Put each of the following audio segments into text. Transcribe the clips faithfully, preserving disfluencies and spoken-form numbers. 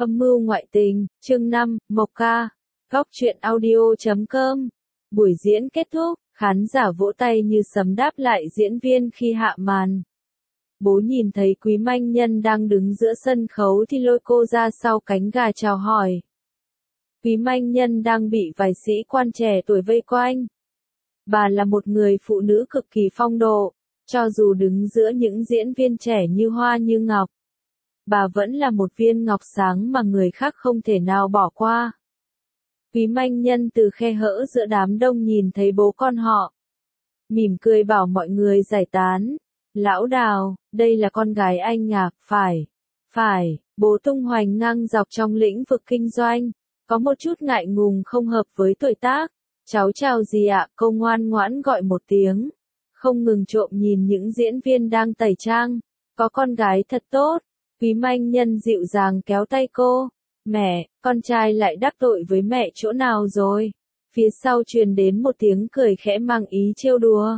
Âm mưu ngoại tình, chương năm, Mộc Ca, góc truyện audio chấm com. Buổi diễn kết thúc, khán giả vỗ tay như sấm đáp lại diễn viên khi hạ màn. Bố nhìn thấy Quý Manh Nhân đang đứng giữa sân khấu thì lôi cô ra sau cánh gà chào hỏi. Quý Manh Nhân đang bị vài sĩ quan trẻ tuổi vây quanh. Bà là một người phụ nữ cực kỳ phong độ, cho dù đứng giữa những diễn viên trẻ như hoa như ngọc. Bà vẫn là một viên ngọc sáng mà người khác không thể nào bỏ qua. Quý Manh Nhân từ khe hở giữa đám đông nhìn thấy bố con họ. Mỉm cười bảo mọi người giải tán. Lão Đào, đây là con gái anh à, phải, phải, bố tung hoành ngang dọc trong lĩnh vực kinh doanh, có một chút ngại ngùng không hợp với tuổi tác. Cháu chào gì ạ, cô ngoan ngoãn gọi một tiếng, không ngừng trộm nhìn những diễn viên đang tẩy trang, có con gái thật tốt. Quý Manh Nhân dịu dàng kéo tay cô. Mẹ, con trai lại đắc tội với mẹ chỗ nào rồi? Phía sau truyền đến một tiếng cười khẽ mang ý trêu đùa.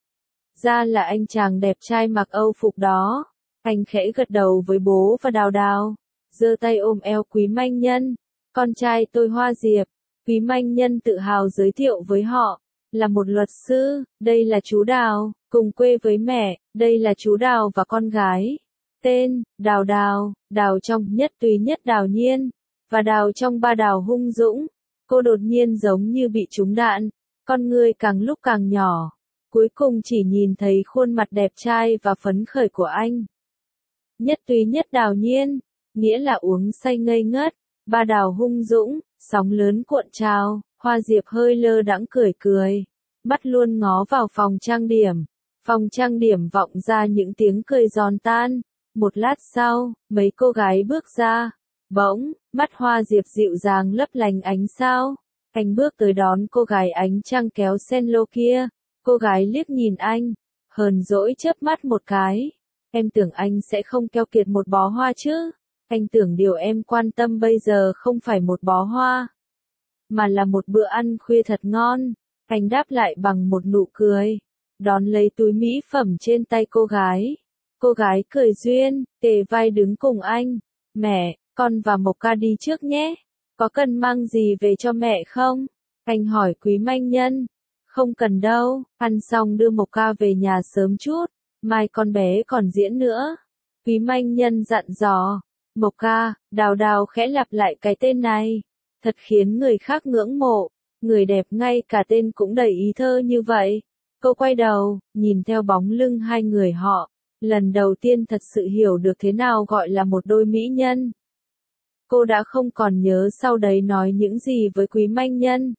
Ra là anh chàng đẹp trai mặc Âu phục đó. Anh khẽ gật đầu với bố và Đào Đào, giơ tay ôm eo Quý Manh Nhân. Con trai tôi Hoa Diệp. Quý Manh Nhân tự hào giới thiệu với họ, là một luật sư, đây là chú Đào, cùng quê với mẹ, đây là chú Đào và con gái. Tên, Đào Đào, Đào trong nhất tùy nhất Đào Nhiên, và Đào trong ba Đào Hung Dũng. Cô đột nhiên giống như bị trúng đạn, con người càng lúc càng nhỏ, cuối cùng chỉ nhìn thấy khuôn mặt đẹp trai và phấn khởi của anh. Nhất tùy nhất Đào Nhiên, nghĩa là uống say ngây ngất, ba Đào Hung Dũng, sóng lớn cuộn trào. Hoa Diệp hơi lơ đãng cười cười, mắt luôn ngó vào phòng trang điểm. Phòng trang điểm vọng ra những tiếng cười giòn tan. Một lát sau, mấy cô gái bước ra. Bỗng, mắt Hoa Diệp dịu dàng lấp lánh ánh sao. Anh bước tới đón cô gái ánh trăng kéo sen lô kia. Cô gái liếc nhìn anh, hờn dỗi chớp mắt một cái. Em tưởng anh sẽ không keo kiệt một bó hoa chứ. Anh tưởng điều em quan tâm bây giờ không phải một bó hoa, mà là một bữa ăn khuya thật ngon. Anh đáp lại bằng một nụ cười, đón lấy túi mỹ phẩm trên tay cô gái. Cô gái cười duyên, kề vai đứng cùng anh. Mẹ, con và Mộc Ca đi trước nhé. Có cần mang gì về cho mẹ không? Anh hỏi Quý Manh Nhân. Không cần đâu, ăn xong đưa Mộc Ca về nhà sớm chút, mai con bé còn diễn nữa. Quý Manh Nhân dặn dò. Mộc Ca, Đào Đào khẽ lặp lại cái tên này, thật khiến người khác ngưỡng mộ, người đẹp ngay cả tên cũng đầy ý thơ như vậy. Cô quay đầu, nhìn theo bóng lưng hai người họ, lần đầu tiên thật sự hiểu được thế nào gọi là một đôi mỹ nhân. Cô đã không còn nhớ sau đấy nói những gì với Quý Manh Nhân.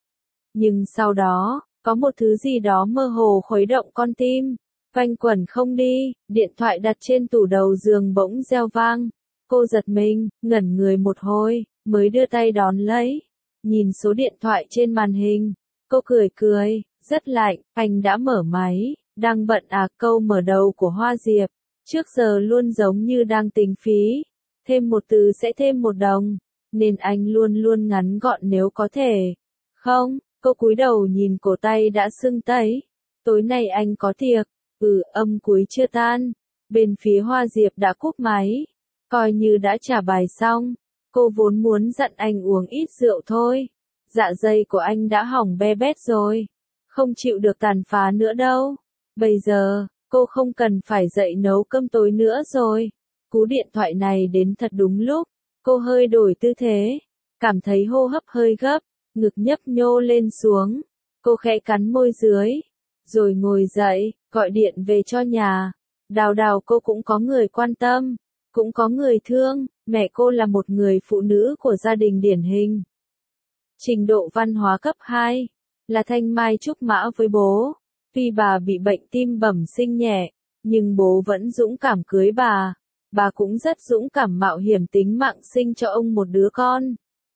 Nhưng sau đó, có một thứ gì đó mơ hồ khuấy động con tim, quanh quẩn không đi. Điện thoại đặt trên tủ đầu giường bỗng reo vang. Cô giật mình, ngẩn người một hồi, mới đưa tay đón lấy. Nhìn số điện thoại trên màn hình, cô cười cười, rất lạnh. Anh đã mở máy, đang bận à? Câu mở đầu của Hoa Diệp trước giờ luôn giống như đang tính phí, thêm một từ sẽ thêm một đồng, nên anh luôn luôn ngắn gọn nếu có thể. Không, cô cúi đầu nhìn cổ tay đã sưng tấy. Tối nay anh có tiệc. Ừ, âm cuối chưa tan. Bên phía Hoa Diệp đã cúp máy, coi như đã trả bài xong. Cô vốn muốn dặn anh uống ít rượu thôi. Dạ dày của anh đã hỏng be bét rồi, không chịu được tàn phá nữa đâu. Bây giờ, cô không cần phải dậy nấu cơm tối nữa rồi. Cú điện thoại này đến thật đúng lúc. Cô hơi đổi tư thế, cảm thấy hô hấp hơi gấp, ngực nhấp nhô lên xuống. Cô khẽ cắn môi dưới, rồi ngồi dậy, gọi điện về cho nhà. Đào Đào cô cũng có người quan tâm, cũng có người thương. Mẹ cô là một người phụ nữ của gia đình điển hình, trình độ văn hóa cấp hai, là thanh mai trúc mã với bố. Tuy bà bị bệnh tim bẩm sinh nhẹ, nhưng bố vẫn dũng cảm cưới bà. Bà cũng rất dũng cảm mạo hiểm tính mạng sinh cho ông một đứa con.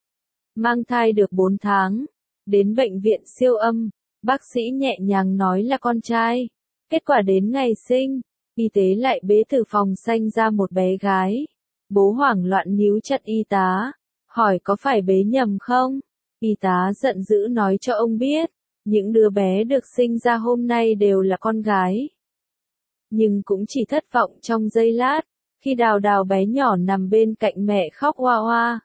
Mang thai được bốn tháng, đến bệnh viện siêu âm, bác sĩ nhẹ nhàng nói là con trai. Kết quả đến ngày sinh, y tế lại bế từ phòng sanh ra một bé gái. Bố hoảng loạn níu chặt y tá, hỏi có phải bế nhầm không? Y tá giận dữ nói cho ông biết, những đứa bé được sinh ra hôm nay đều là con gái. Nhưng cũng chỉ thất vọng trong giây lát, Khi Đào Đào bé nhỏ nằm bên cạnh mẹ khóc oa oa,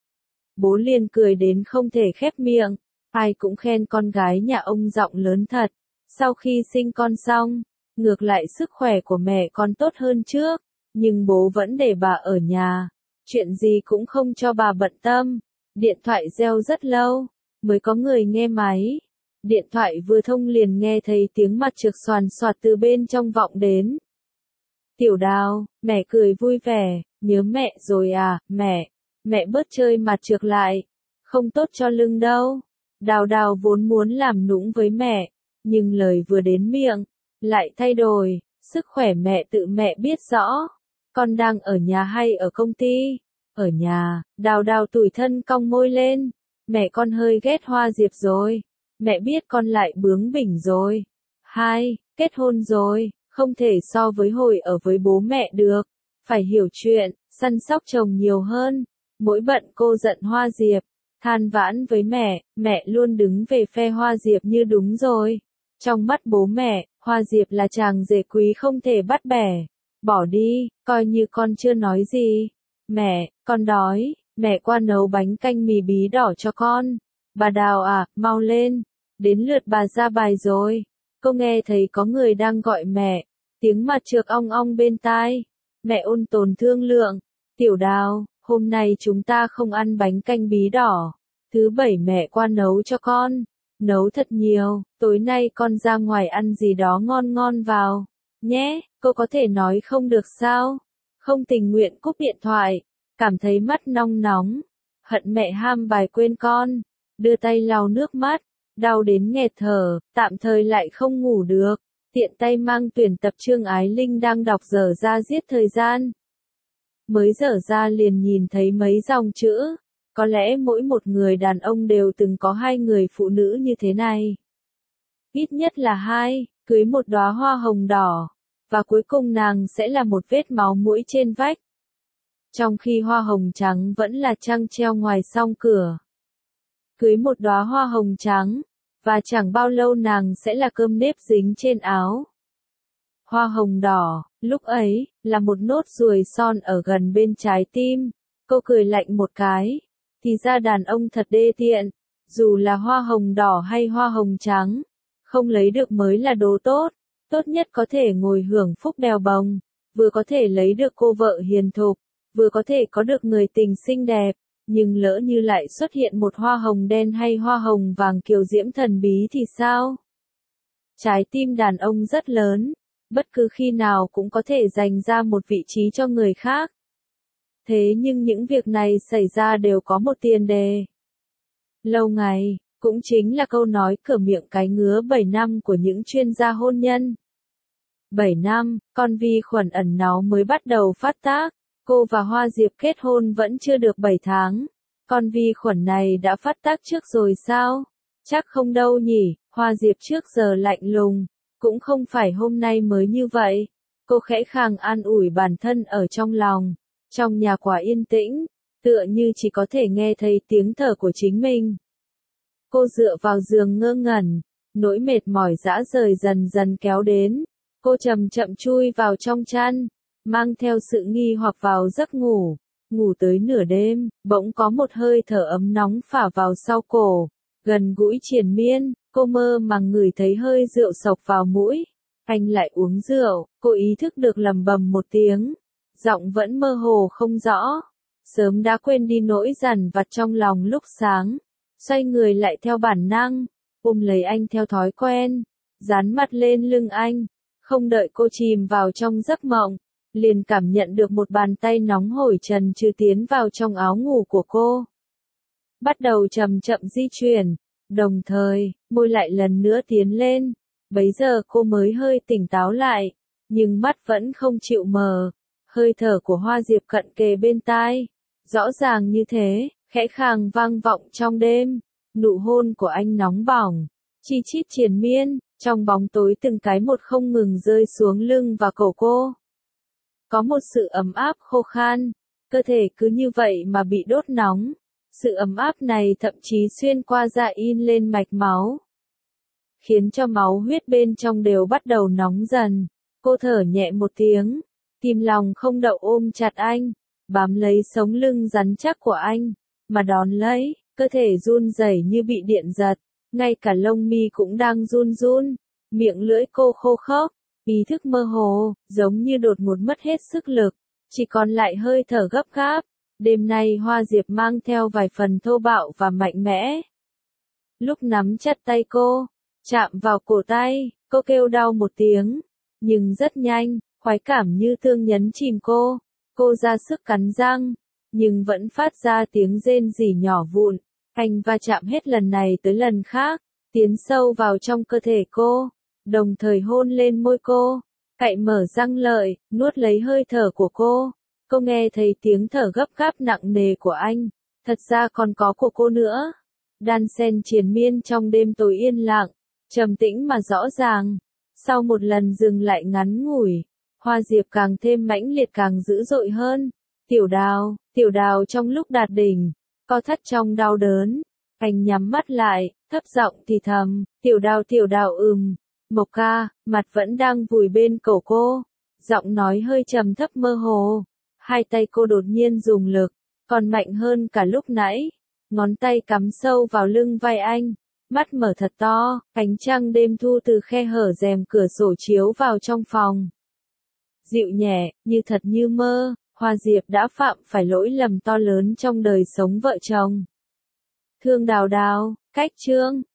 bố liền cười đến không thể khép miệng, ai cũng khen con gái nhà ông giọng lớn thật. Sau khi sinh con xong, ngược lại sức khỏe của mẹ con tốt hơn trước, nhưng bố vẫn để bà ở nhà, chuyện gì cũng không cho bà bận tâm. Điện thoại reo rất lâu, mới có người nghe máy. Điện thoại vừa thông liền nghe thấy tiếng mặt trược xoàn xoạt từ bên trong vọng đến. Tiểu Đào, mẹ cười vui vẻ, nhớ mẹ rồi à, mẹ, mẹ bớt chơi mặt trược lại, không tốt cho lưng đâu. Đào Đào vốn muốn làm nũng với mẹ, nhưng lời vừa đến miệng, lại thay đổi, sức khỏe mẹ tự mẹ biết rõ. Con đang ở nhà hay ở công ty? Ở nhà. Đào Đào tủi thân cong môi lên, mẹ con hơi ghét Hoa Diệp rồi, mẹ biết con lại bướng bỉnh rồi. Hai, kết hôn rồi, không thể so với hồi ở với bố mẹ được, phải hiểu chuyện, săn sóc chồng nhiều hơn. Mỗi bận cô giận Hoa Diệp, than vãn với mẹ, mẹ luôn đứng về phe Hoa Diệp như đúng rồi. Trong mắt bố mẹ, Hoa Diệp là chàng rể quý không thể bắt bẻ. Bỏ đi, coi như con chưa nói gì. Mẹ, con đói, mẹ qua nấu bánh canh mì bí đỏ cho con. Bà Đào à, mau lên, đến lượt bà ra bài rồi. Cô nghe thấy có người đang gọi mẹ, tiếng mặt trược ong ong bên tai. Mẹ ôn tồn thương lượng, Tiểu Đào, hôm nay chúng ta không ăn bánh canh bí đỏ. Thứ bảy mẹ qua nấu cho con. Nấu thật nhiều, tối nay con ra ngoài ăn gì đó ngon ngon vào. Nhé, cô có thể nói không được sao? Không tình nguyện cúp điện thoại, cảm thấy mắt nong nóng. Hận mẹ ham bài quên con, đưa tay lau nước mắt, đau đến nghẹt thở, tạm thời lại không ngủ được. Tiện tay mang tuyển tập Trương Ái Linh đang đọc dở ra giết thời gian. Mới dở ra liền nhìn thấy mấy dòng chữ. Có lẽ mỗi một người đàn ông đều từng có hai người phụ nữ như thế này. Ít nhất là hai, cưới một đóa hoa hồng đỏ, và cuối cùng nàng sẽ là một vết máu mũi trên vách. Trong khi hoa hồng trắng vẫn là trăng treo ngoài song cửa. Cưới một đóa hoa hồng trắng, và chẳng bao lâu nàng sẽ là cơm nếp dính trên áo. Hoa hồng đỏ, lúc ấy, là một nốt ruồi son ở gần bên trái tim. Cô cười lạnh một cái. Thì ra đàn ông thật đê tiện, dù là hoa hồng đỏ hay hoa hồng trắng, không lấy được mới là đồ tốt, tốt nhất có thể ngồi hưởng phúc bèo bồng, vừa có thể lấy được cô vợ hiền thục, vừa có thể có được người tình xinh đẹp, nhưng lỡ như lại xuất hiện một hoa hồng đen hay hoa hồng vàng kiều diễm thần bí thì sao? Trái tim đàn ông rất lớn, bất cứ khi nào cũng có thể dành ra một vị trí cho người khác. Thế nhưng những việc này xảy ra đều có một tiền đề. Lâu ngày, cũng chính là câu nói cửa miệng cái ngứa bảy năm của những chuyên gia hôn nhân. bảy năm, con vi khuẩn ẩn náu mới bắt đầu phát tác. Cô và Hoa Diệp kết hôn vẫn chưa được bảy tháng. Con vi khuẩn này đã phát tác trước rồi sao? Chắc không đâu nhỉ, Hoa Diệp trước giờ lạnh lùng. Cũng không phải hôm nay mới như vậy. Cô khẽ khàng an ủi bản thân ở trong lòng. Trong nhà quá yên tĩnh, tựa như chỉ có thể nghe thấy tiếng thở của chính mình. Cô dựa vào giường ngơ ngẩn, nỗi mệt mỏi dã rời dần dần kéo đến. Cô chậm chậm chui vào trong chăn, mang theo sự nghi hoặc vào giấc ngủ. Ngủ tới nửa đêm, bỗng có một hơi thở ấm nóng phả vào sau cổ, gần gũi triền miên. Cô mơ màng ngửi thấy hơi rượu sộc vào mũi. Anh lại uống rượu, cô ý thức được lầm bầm một tiếng. Giọng vẫn mơ hồ không rõ. Sớm đã quên đi nỗi dằn vặt trong lòng lúc sáng. Xoay người lại theo bản năng, ôm lấy anh theo thói quen, dán mặt lên lưng anh. Không đợi cô chìm vào trong giấc mộng, liền cảm nhận được một bàn tay nóng hổi trần trừ tiến vào trong áo ngủ của cô. Bắt đầu chậm chậm di chuyển, đồng thời, môi lại lần nữa tiến lên. Bấy giờ cô mới hơi tỉnh táo lại, nhưng mắt vẫn không chịu mờ. Hơi thở của Hoa Diệp cận kề bên tai, rõ ràng như thế, khẽ khàng vang vọng trong đêm. Nụ hôn của anh nóng bỏng, chi chít triền miên, trong bóng tối từng cái một không ngừng rơi xuống lưng và cổ cô. Có một sự ấm áp khô khan, cơ thể cứ như vậy mà bị đốt nóng. Sự ấm áp này thậm chí xuyên qua da in lên mạch máu, khiến cho máu huyết bên trong đều bắt đầu nóng dần. Cô thở nhẹ một tiếng, Kim lòng không đậu ôm chặt anh, bám lấy sống lưng rắn chắc của anh, mà đón lấy, cơ thể run rẩy như bị điện giật, ngay cả lông mi cũng đang run run, miệng lưỡi cô khô khốc, ý thức mơ hồ, giống như đột ngột mất hết sức lực, chỉ còn lại hơi thở gấp gáp. Đêm nay Hoa Diệp mang theo vài phần thô bạo và mạnh mẽ. Lúc nắm chặt tay cô, chạm vào cổ tay, cô kêu đau một tiếng, nhưng rất nhanh, khoái cảm như thương nhấn chìm cô. Cô ra sức cắn răng, nhưng vẫn phát ra tiếng rên rỉ nhỏ vụn. Anh va chạm hết lần này tới lần khác, tiến sâu vào trong cơ thể cô, đồng thời hôn lên môi cô, cạy mở răng lợi, nuốt lấy hơi thở của cô. Cô nghe thấy tiếng thở gấp gáp nặng nề của anh, thật ra còn có của cô nữa. Đan xen triền miên trong đêm tối yên lặng, trầm tĩnh mà rõ ràng. Sau một lần dừng lại ngắn ngủi, Hoa Diệp càng thêm mãnh liệt càng dữ dội hơn. Tiểu Đào, Tiểu Đào trong lúc đạt đỉnh, co thắt trong đau đớn, anh nhắm mắt lại, thấp giọng thì thầm, Tiểu Đào Tiểu Đào ừm, Mộc ca, mặt vẫn đang vùi bên cổ cô, giọng nói hơi trầm thấp mơ hồ. Hai tay cô đột nhiên dùng lực, còn mạnh hơn cả lúc nãy, ngón tay cắm sâu vào lưng vai anh, mắt mở thật to, ánh trăng đêm thu từ khe hở rèm cửa sổ chiếu vào trong phòng. Dịu nhẹ, như thật như mơ, Hoa Diệp đã phạm phải lỗi lầm to lớn trong đời sống vợ chồng. Thương Đào Đào, cách chương